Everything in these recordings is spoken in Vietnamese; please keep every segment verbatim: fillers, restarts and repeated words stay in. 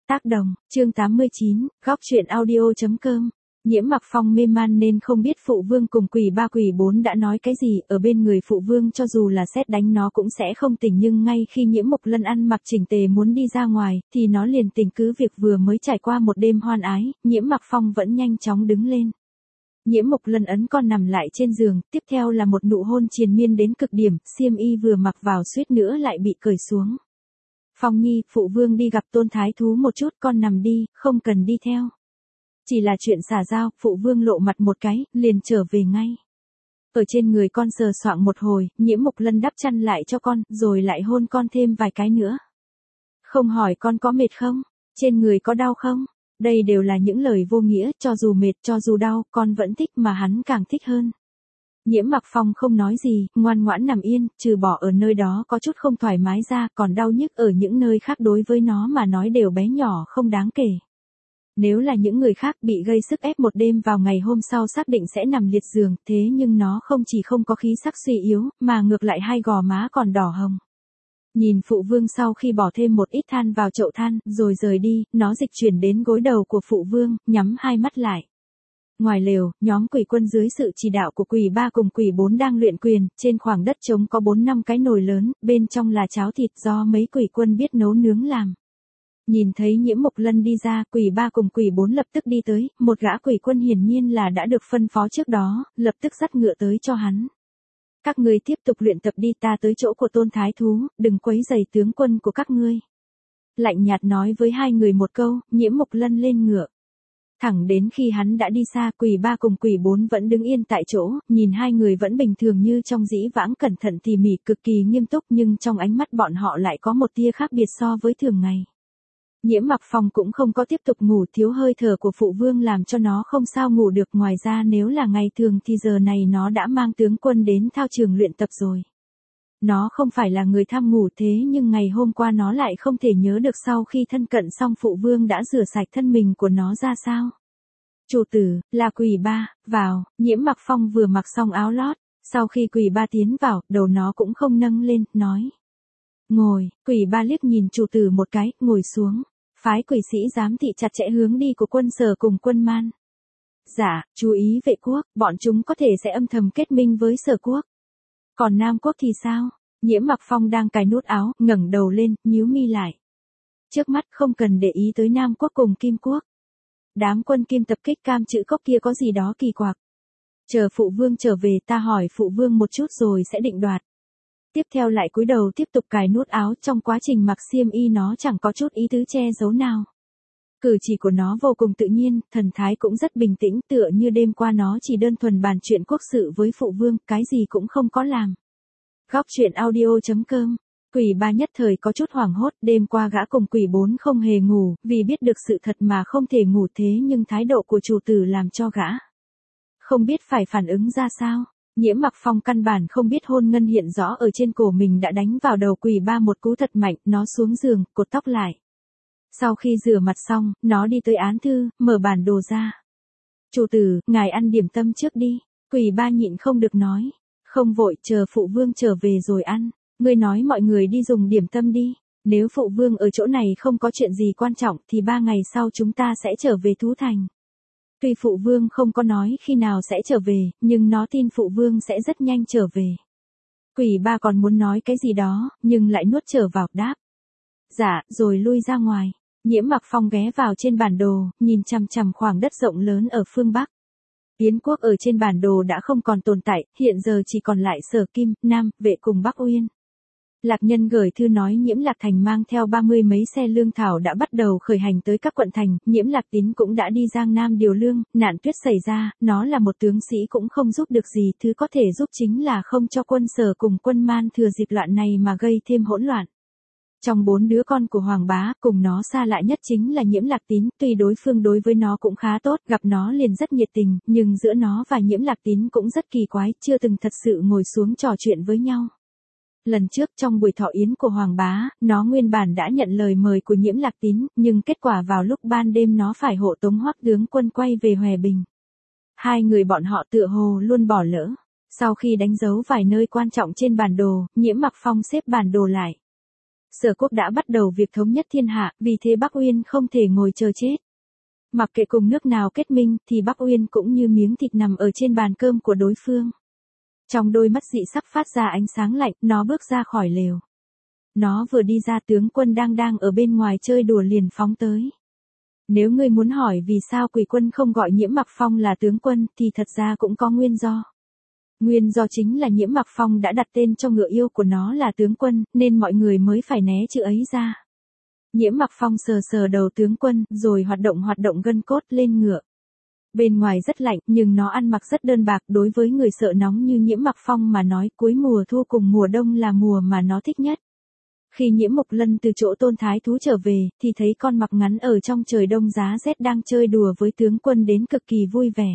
Tác đồng, chương tám mươi chín, góc truyện audio.com. Nhiễm Mặc Phong mê man nên không biết phụ vương cùng quỷ ba quỷ bốn đã nói cái gì, ở bên người phụ vương cho dù là sét đánh nó cũng sẽ không tỉnh, nhưng ngay khi Nhiễm Mộc Lân ăn mặc chỉnh tề muốn đi ra ngoài, thì nó liền tỉnh. Cứ việc vừa mới trải qua một đêm hoan ái, Nhiễm Mặc Phong vẫn nhanh chóng đứng lên. Nhiễm Mộc Lân ấn con nằm lại trên giường, tiếp theo là một nụ hôn triền miên đến cực điểm, xiêm y vừa mặc vào suýt nữa lại bị cởi xuống. Phong Nhi, phụ vương đi gặp Tôn Thái Thú một chút, con nằm đi, không cần đi theo. Chỉ là chuyện xả giao, phụ vương lộ mặt một cái, liền trở về ngay. Ở trên người con sờ soạng một hồi, Nhiễm Mộc Lân đắp chăn lại cho con, rồi lại hôn con thêm vài cái nữa. Không hỏi con có mệt không? Trên người có đau không? Đây đều là những lời vô nghĩa, cho dù mệt, cho dù đau, con vẫn thích, mà hắn càng thích hơn. Nhiễm Mặc Phong không nói gì, ngoan ngoãn nằm yên, trừ bỏ ở nơi đó có chút không thoải mái ra, còn đau nhức ở những nơi khác đối với nó mà nói đều bé nhỏ không đáng kể. Nếu là những người khác bị gây sức ép một đêm vào ngày hôm sau xác định sẽ nằm liệt giường, thế nhưng nó không chỉ không có khí sắc suy yếu, mà ngược lại hai gò má còn đỏ hồng. Nhìn phụ vương sau khi bỏ thêm một ít than vào chậu than, rồi rời đi, nó dịch chuyển đến gối đầu của phụ vương, nhắm hai mắt lại. Ngoài lều, nhóm quỷ quân dưới sự chỉ đạo của quỷ ba cùng quỷ bốn đang luyện quyền, trên khoảng đất trống có bốn năm cái nồi lớn, bên trong là cháo thịt do mấy quỷ quân biết nấu nướng làm. Nhìn thấy Nhiễm Mộc Lân đi ra, quỷ ba cùng quỷ bốn lập tức đi tới, một gã quỷ quân hiển nhiên là đã được phân phó trước đó, lập tức dắt ngựa tới cho hắn. Các ngươi tiếp tục luyện tập đi, ta tới chỗ của Tôn Thái Thú, đừng quấy rầy tướng quân của các ngươi. Lạnh nhạt nói với hai người một câu, Nhiễm Mộc Lân lên ngựa. Thẳng đến khi hắn đã đi xa, quỷ ba cùng quỷ bốn vẫn đứng yên tại chỗ, nhìn hai người vẫn bình thường như trong dĩ vãng, cẩn thận tỉ mỉ, cực kỳ nghiêm túc, nhưng trong ánh mắt bọn họ lại có một tia khác biệt so với thường ngày. Nhiễm Mặc Phong cũng không có tiếp tục ngủ, thiếu hơi thở của phụ vương làm cho nó không sao ngủ được, ngoài ra nếu là ngày thường thì giờ này nó đã mang tướng quân đến thao trường luyện tập rồi. Nó không phải là người tham ngủ, thế nhưng ngày hôm qua nó lại không thể nhớ được sau khi thân cận xong phụ vương đã rửa sạch thân mình của nó ra sao. Chủ tử, là quỷ ba, vào. Nhiễm Mặc Phong vừa mặc xong áo lót, sau khi quỷ ba tiến vào, đầu nó cũng không nâng lên, nói. Ngồi, quỷ ba liếc nhìn chủ tử một cái, ngồi xuống. Phái quỷ sĩ giám thị chặt chẽ hướng đi của quân Sở cùng quân Man. Dạ, chú ý vệ quốc, bọn chúng có thể sẽ âm thầm kết minh với Sở quốc. Còn Nam quốc thì sao? Nhiễm Mặc Phong đang cài nút áo, ngẩng đầu lên, nhíu mi lại. Trước mắt không cần để ý tới Nam quốc cùng Kim quốc. Đám quân Kim tập kích Cam Chữ Cốc kia có gì đó kỳ quặc. Chờ phụ vương trở về ta hỏi phụ vương một chút rồi sẽ định đoạt. Tiếp theo lại cúi đầu tiếp tục cài nút áo, trong quá trình mặc xiêm y nó chẳng có chút ý tứ che giấu nào. Cử chỉ của nó vô cùng tự nhiên, thần thái cũng rất bình tĩnh, tựa như đêm qua nó chỉ đơn thuần bàn chuyện quốc sự với phụ vương, cái gì cũng không có làm. Góc truyện audio.com. Quỷ ba nhất thời có chút hoảng hốt, đêm qua gã cùng quỷ bốn không hề ngủ, vì biết được sự thật mà không thể ngủ, thế nhưng thái độ của chủ tử làm cho gã không biết phải phản ứng ra sao. Nhiễm Mặc Phong căn bản không biết hôn ngân hiện rõ ở trên cổ mình đã đánh vào đầu quỷ ba một cú thật mạnh, nó xuống giường, cột tóc lại. Sau khi rửa mặt xong, nó đi tới án thư, mở bản đồ ra. Chủ tử, ngài ăn điểm tâm trước đi. Quỷ ba nhịn không được nói. Không vội, chờ phụ vương trở về rồi ăn. Ngươi nói mọi người đi dùng điểm tâm đi. Nếu phụ vương ở chỗ này không có chuyện gì quan trọng thì ba ngày sau chúng ta sẽ trở về Thú Thành. Tuy phụ vương không có nói khi nào sẽ trở về, nhưng nó tin phụ vương sẽ rất nhanh trở về. Quỷ ba còn muốn nói cái gì đó, nhưng lại nuốt trở vào, đáp. Dạ, rồi lui ra ngoài. Nhiễm Mặc Phong ghé vào trên bản đồ, nhìn chằm chằm khoảng đất rộng lớn ở phương Bắc. Yến quốc ở trên bản đồ đã không còn tồn tại, hiện giờ chỉ còn lại Sở Kim, Nam, Vệ cùng Bắc Uyên. Lạc Nhân gửi thư nói Nhiễm Lạc Thành mang theo ba mươi mấy xe lương thảo đã bắt đầu khởi hành tới các quận thành, Nhiễm Lạc Tín cũng đã đi Giang Nam điều lương, nạn tuyết xảy ra, nó là một tướng sĩ cũng không giúp được gì, thứ có thể giúp chính là không cho quân Sở cùng quân Man thừa dịp loạn này mà gây thêm hỗn loạn. Trong bốn đứa con của Hoàng bá, cùng nó xa lạ nhất chính là Nhiễm Lạc Tín, tuy đối phương đối với nó cũng khá tốt, gặp nó liền rất nhiệt tình, nhưng giữa nó và Nhiễm Lạc Tín cũng rất kỳ quái, chưa từng thật sự ngồi xuống trò chuyện với nhau. Lần trước trong buổi thọ yến của Hoàng bá, nó nguyên bản đã nhận lời mời của Nhiễm Lạc Tín, nhưng kết quả vào lúc ban đêm nó phải hộ tống Hoắc tướng quân quay về Hòe Bình. Hai người bọn họ tựa hồ luôn bỏ lỡ. Sau khi đánh dấu vài nơi quan trọng trên bản đồ, Nhiễm Mặc Phong xếp bản đồ lại. Sở Quốc đã bắt đầu việc thống nhất thiên hạ, vì thế Bắc Uyên không thể ngồi chờ chết. Mặc kệ cùng nước nào kết minh, thì Bắc Uyên cũng như miếng thịt nằm ở trên bàn cơm của đối phương. Trong đôi mắt dị sắc phát ra ánh sáng lạnh, nó bước ra khỏi lều. Nó vừa đi ra, tướng quân đang đang ở bên ngoài chơi đùa liền phóng tới. Nếu ngươi muốn hỏi vì sao Quỷ Quân không gọi Nhiễm Mặc Phong là tướng quân, thì thật ra cũng có nguyên do. Nguyên do chính là Nhiễm Mặc Phong đã đặt tên cho ngựa yêu của nó là tướng quân, nên mọi người mới phải né chữ ấy ra. Nhiễm Mặc Phong sờ sờ đầu tướng quân, rồi hoạt động hoạt động gân cốt lên ngựa. Bên ngoài rất lạnh, nhưng nó ăn mặc rất đơn bạc, đối với người sợ nóng như Nhiễm Mặc Phong mà nói, cuối mùa thu cùng mùa đông là mùa mà nó thích nhất. Khi Nhiễm Mộc Lân từ chỗ Tôn Thái Thú trở về, thì thấy con mặc ngắn ở trong trời đông giá rét đang chơi đùa với tướng quân đến cực kỳ vui vẻ.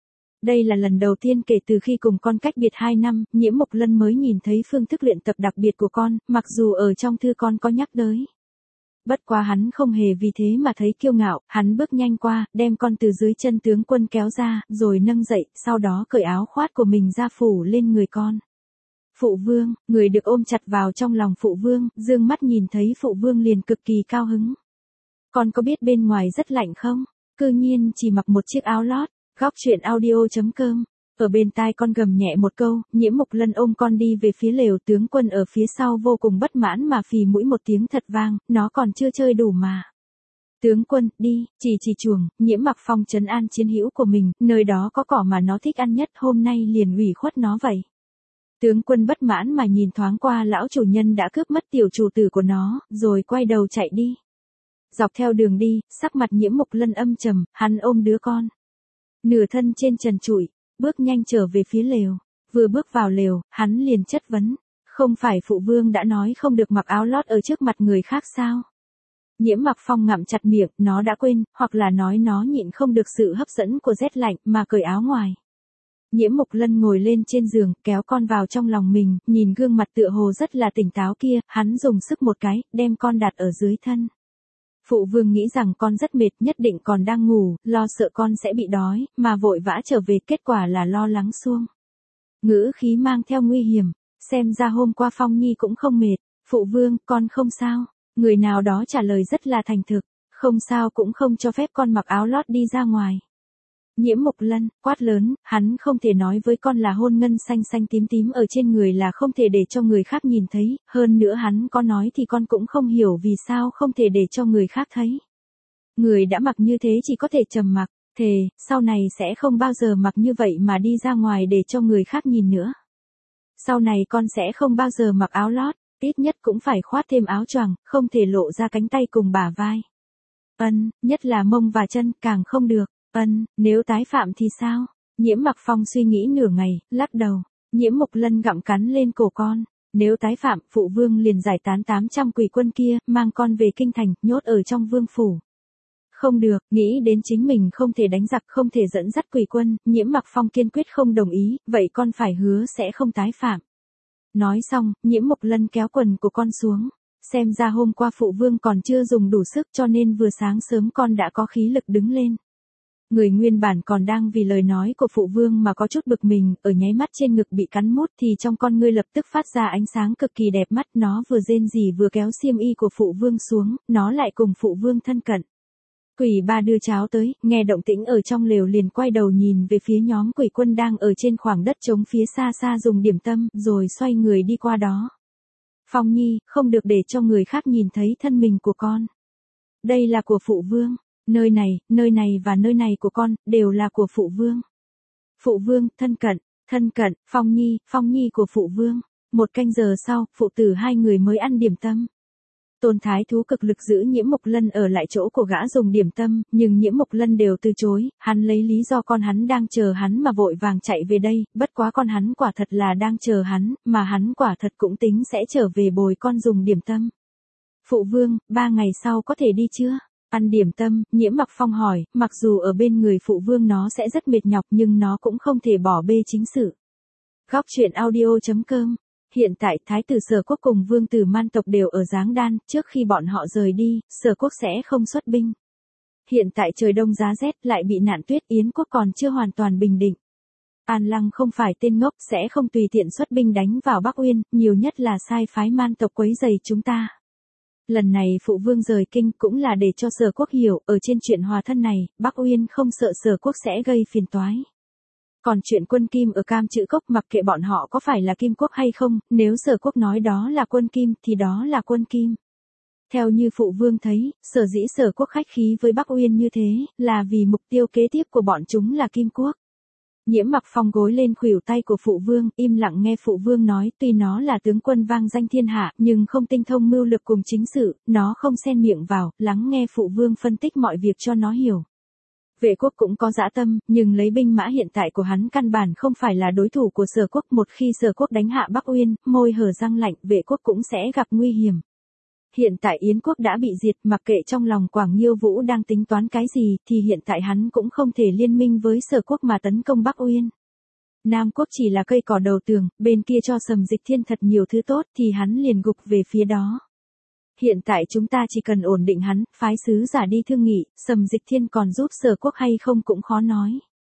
Đây là lần đầu tiên kể từ khi cùng con cách biệt hai năm, Nhiễm Mộc Lân mới nhìn thấy phương thức luyện tập đặc biệt của con, mặc dù ở trong thư con có nhắc tới. Bất quá hắn không hề vì thế mà thấy kiêu ngạo, hắn bước nhanh qua, đem con từ dưới chân tướng quân kéo ra, rồi nâng dậy, sau đó cởi áo khoác của mình ra phủ lên người con. Phụ vương, người được ôm chặt vào trong lòng phụ vương, dương mắt nhìn thấy phụ vương liền cực kỳ cao hứng. Con có biết bên ngoài rất lạnh không? Cư nhiên chỉ mặc một chiếc áo lót. Góc truyện audio chấm com. Ở bên tai con gầm nhẹ một câu, Nhiễm Mộc Lân ôm con đi về phía lều, tướng quân ở phía sau vô cùng bất mãn mà phì mũi một tiếng thật vang, nó còn chưa chơi đủ mà. Tướng quân, đi, chỉ chỉ chuồng, Nhiễm Mặc Phong trấn an chiến hữu của mình, nơi đó có cỏ mà nó thích ăn nhất, hôm nay liền ủy khuất nó vậy. Tướng quân bất mãn mà nhìn thoáng qua lão chủ nhân đã cướp mất tiểu chủ tử của nó, rồi quay đầu chạy đi. Dọc theo đường đi, sắc mặt Nhiễm Mộc Lân âm trầm, hắn ôm đứa con. Nửa thân trên trần trụi, bước nhanh trở về phía lều. Vừa bước vào lều, hắn liền chất vấn. Không phải phụ vương đã nói không được mặc áo lót ở trước mặt người khác sao? Nhiễm Mặc Phong ngậm chặt miệng, nó đã quên, hoặc là nói nó nhịn không được sự hấp dẫn của rét lạnh mà cởi áo ngoài. Nhiễm Mộc Lân ngồi lên trên giường, kéo con vào trong lòng mình, nhìn gương mặt tựa hồ rất là tỉnh táo kia, hắn dùng sức một cái, đem con đặt ở dưới thân. Phụ vương nghĩ rằng con rất mệt, nhất định còn đang ngủ, lo sợ con sẽ bị đói, mà vội vã trở về, kết quả là lo lắng suông. Ngữ khí mang theo nguy hiểm, xem ra hôm qua Phong Nhi cũng không mệt. Phụ vương, con không sao. Người nào đó trả lời rất là thành thực, không sao cũng không cho phép con mặc áo lót đi ra ngoài. Nhiễm Mộc Lân, quát lớn, hắn không thể nói với con là hôn ngân xanh xanh tím tím ở trên người là không thể để cho người khác nhìn thấy, hơn nữa hắn có nói thì con cũng không hiểu vì sao không thể để cho người khác thấy. Người đã mặc như thế chỉ có thể trầm mặc, thề, sau này sẽ không bao giờ mặc như vậy mà đi ra ngoài để cho người khác nhìn nữa. Sau này con sẽ không bao giờ mặc áo lót, ít nhất cũng phải khoác thêm áo choàng, không thể lộ ra cánh tay cùng bả vai. Ân, nhất là mông và chân, càng không được. Ân, nếu tái phạm thì sao? Nhiễm Mặc Phong suy nghĩ nửa ngày, lắc đầu. Nhiễm Mộc Lân gặm cắn lên cổ con. Nếu tái phạm, phụ vương liền giải tán tám trăm quỷ quân kia, mang con về kinh thành, nhốt ở trong vương phủ. Không được, nghĩ đến chính mình không thể đánh giặc, không thể dẫn dắt quỷ quân, Nhiễm Mặc Phong kiên quyết không đồng ý, vậy con phải hứa sẽ không tái phạm. Nói xong, Nhiễm Mộc Lân kéo quần của con xuống. Xem ra hôm qua phụ vương còn chưa dùng đủ sức cho nên vừa sáng sớm con đã có khí lực đứng lên. Người nguyên bản còn đang vì lời nói của phụ vương mà có chút bực mình, ở nháy mắt trên ngực bị cắn mút thì trong con ngươi lập tức phát ra ánh sáng cực kỳ đẹp mắt, nó vừa rên rỉ vừa kéo xiêm y của phụ vương xuống, nó lại cùng phụ vương thân cận. Quỷ ba đưa cháo tới, nghe động tĩnh ở trong lều liền quay đầu nhìn về phía nhóm quỷ quân đang ở trên khoảng đất trống phía xa xa dùng điểm tâm, rồi xoay người đi qua đó. Phong Nhi, không được để cho người khác nhìn thấy thân mình của con. Đây là của phụ vương. Nơi này, nơi này và nơi này của con, đều là của phụ vương. Phụ vương, thân cận, thân cận, Phong Nhi, Phong Nhi của phụ vương. Một canh giờ sau, phụ tử hai người mới ăn điểm tâm. Tôn Thái Thú cực lực giữ Nhiễm Mộc Lân ở lại chỗ của gã dùng điểm tâm, nhưng Nhiễm Mộc Lân đều từ chối, hắn lấy lý do con hắn đang chờ hắn mà vội vàng chạy về đây, bất quá con hắn quả thật là đang chờ hắn, mà hắn quả thật cũng tính sẽ trở về bồi con dùng điểm tâm. Phụ vương, ba ngày sau có thể đi chưa? Ăn điểm tâm, Nhiễm Mặc Phong hỏi, mặc dù ở bên người phụ vương nó sẽ rất mệt nhọc nhưng nó cũng không thể bỏ bê chính sự. Góc truyện audio chấm com. Hiện tại Thái tử Sở Quốc cùng vương tử Man tộc đều ở Giáng Đan, trước khi bọn họ rời đi, Sở Quốc sẽ không xuất binh. Hiện tại trời đông giá rét lại bị nạn tuyết, Yến Quốc còn chưa hoàn toàn bình định. An Lăng không phải tên ngốc, sẽ không tùy tiện xuất binh đánh vào Bắc Uyên, nhiều nhất là sai phái Man tộc quấy rầy chúng ta. Lần này phụ vương rời kinh cũng là để cho Sở Quốc hiểu, ở trên chuyện hòa thân này, Bắc Uyên không sợ Sở Quốc sẽ gây phiền toái. Còn chuyện quân Kim ở Cam Chữ Cốc mặc kệ bọn họ có phải là Kim Quốc hay không, nếu Sở Quốc nói đó là quân Kim thì đó là quân Kim. Theo như phụ vương thấy, sở dĩ Sở Quốc khách khí với Bắc Uyên như thế, là vì mục tiêu kế tiếp của bọn chúng là Kim Quốc. Nhiễm Mặc Phong gối lên khuỷu tay của phụ vương, im lặng nghe phụ vương nói, tuy nó là tướng quân vang danh thiên hạ, nhưng không tinh thông mưu lược cùng chính sự, nó không xen miệng vào, lắng nghe phụ vương phân tích mọi việc cho nó hiểu. Vệ quốc cũng có dã tâm, nhưng lấy binh mã hiện tại của hắn căn bản không phải là đối thủ của Sở Quốc. Một khi Sở Quốc đánh hạ Bắc Uyên, môi hở răng lạnh, vệ quốc cũng sẽ gặp nguy hiểm. Hiện tại Yến quốc đã bị diệt, mặc kệ trong lòng Quảng Nhiêu Vũ đang tính toán cái gì, thì hiện tại hắn cũng không thể liên minh với Sở Quốc mà tấn công Bắc Uyên. Nam quốc chỉ là cây cỏ đầu tường, bên kia cho Sầm Dịch Thiên thật nhiều thứ tốt thì hắn liền gục về phía đó. Hiện tại chúng ta chỉ cần ổn định hắn, phái sứ giả đi thương nghị, Sầm Dịch Thiên còn giúp Sở Quốc hay không cũng khó nói.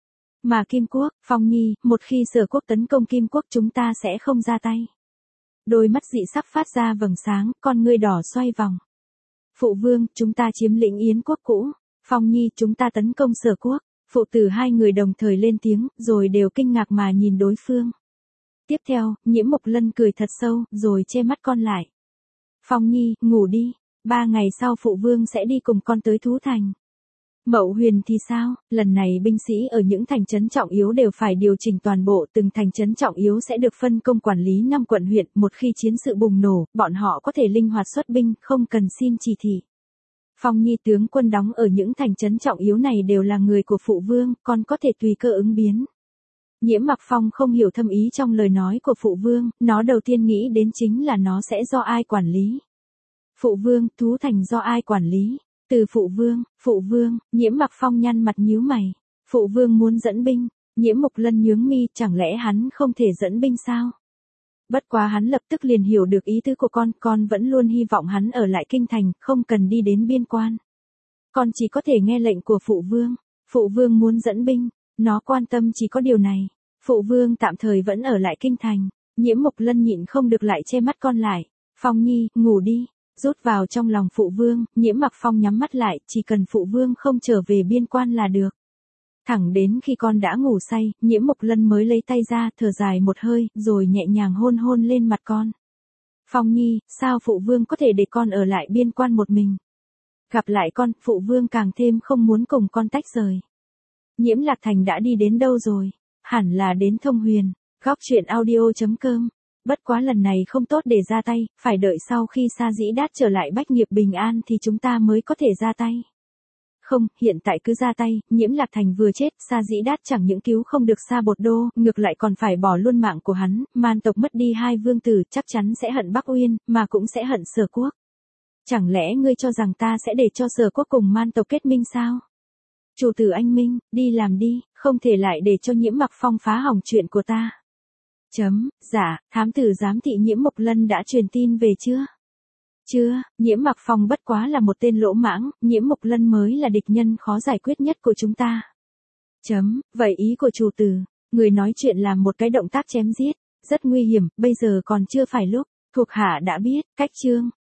Mà Kim Quốc, Phong Nhi, một khi Sở Quốc tấn công Kim Quốc chúng ta sẽ không ra tay. Đôi mắt dị sắc phát ra vầng sáng, con ngươi đỏ xoay vòng. Phụ vương, chúng ta chiếm lĩnh Yến quốc cũ. Phong Nhi, chúng ta tấn công Sở Quốc. Phụ tử hai người đồng thời lên tiếng, rồi đều kinh ngạc mà nhìn đối phương. Tiếp theo, Nhiễm Mộc Lân cười thật sâu, rồi che mắt con lại. Phong Nhi, ngủ đi. Ba ngày sau phụ vương sẽ đi cùng con tới Thú Thành. Mậu Huyền thì sao? Lần này binh sĩ ở những thành trấn trọng yếu đều phải điều chỉnh toàn bộ, từng thành trấn trọng yếu sẽ được phân công quản lý năm quận huyện, một khi chiến sự bùng nổ, bọn họ có thể linh hoạt xuất binh, không cần xin chỉ thị. Phong Nhi, tướng quân đóng ở những thành trấn trọng yếu này đều là người của phụ vương, con có thể tùy cơ ứng biến. Nhiễm Mặc Phong không hiểu thâm ý trong lời nói của phụ vương, nó đầu tiên nghĩ đến chính là nó sẽ do ai quản lý. Phụ vương, Thú Thành do ai quản lý? Từ phụ vương, phụ vương, Nhiễm Mặc Phong nhăn mặt nhíu mày. Phụ vương muốn dẫn binh, Nhiễm Mộc Lân nhướng mi, chẳng lẽ hắn không thể dẫn binh sao? Bất quá hắn lập tức liền hiểu được ý tứ của con, con vẫn luôn hy vọng hắn ở lại kinh thành, không cần đi đến biên quan. Con chỉ có thể nghe lệnh của phụ vương, phụ vương muốn dẫn binh, nó quan tâm chỉ có điều này. Phụ vương tạm thời vẫn ở lại kinh thành, Nhiễm Mộc Lân nhịn không được lại che mắt con lại. Phong Nhi, ngủ đi. Rút vào trong lòng phụ vương, Nhiễm Mặc Phong nhắm mắt lại, chỉ cần phụ vương không trở về biên quan là được. Thẳng đến khi con đã ngủ say, Nhiễm Mộc Lân mới lấy tay ra, thở dài một hơi, rồi nhẹ nhàng hôn hôn lên mặt con. Phong Nhi, sao phụ vương có thể để con ở lại biên quan một mình? Gặp lại con, phụ vương càng thêm không muốn cùng con tách rời. Nhiễm Lạc Thành đã đi đến đâu rồi? Hẳn là đến Thông Huyền. Góc truyện audio chấm com. Bất quá lần này không tốt để ra tay, phải đợi sau khi Sa Dĩ Đát trở lại Bách Nghiệp bình an thì chúng ta mới có thể ra tay. Không, hiện tại cứ ra tay, Nhiễm Lạc Thành vừa chết, Sa Dĩ Đát chẳng những cứu không được Sa Bột Đô, ngược lại còn phải bỏ luôn mạng của hắn, Man tộc mất đi hai vương tử, chắc chắn sẽ hận Bắc Uyên, mà cũng sẽ hận Sở Quốc. Chẳng lẽ ngươi cho rằng ta sẽ để cho Sở Quốc cùng Man tộc kết minh sao? Chủ tử anh minh, đi làm đi, không thể lại để cho Nhiễm Mặc Phong phá hỏng chuyện của ta. Chấm, dạ, thám tử giám thị Nhiễm Mộc Lân đã truyền tin về chưa? Chưa, Nhiễm Mặc Phong bất quá là một tên lỗ mãng, Nhiễm Mộc Lân mới là địch nhân khó giải quyết nhất của chúng ta. Chấm, vậy ý của chủ tử, người nói chuyện làm một cái động tác chém giết, rất nguy hiểm, bây giờ còn chưa phải lúc, thuộc hạ đã biết, cách chương.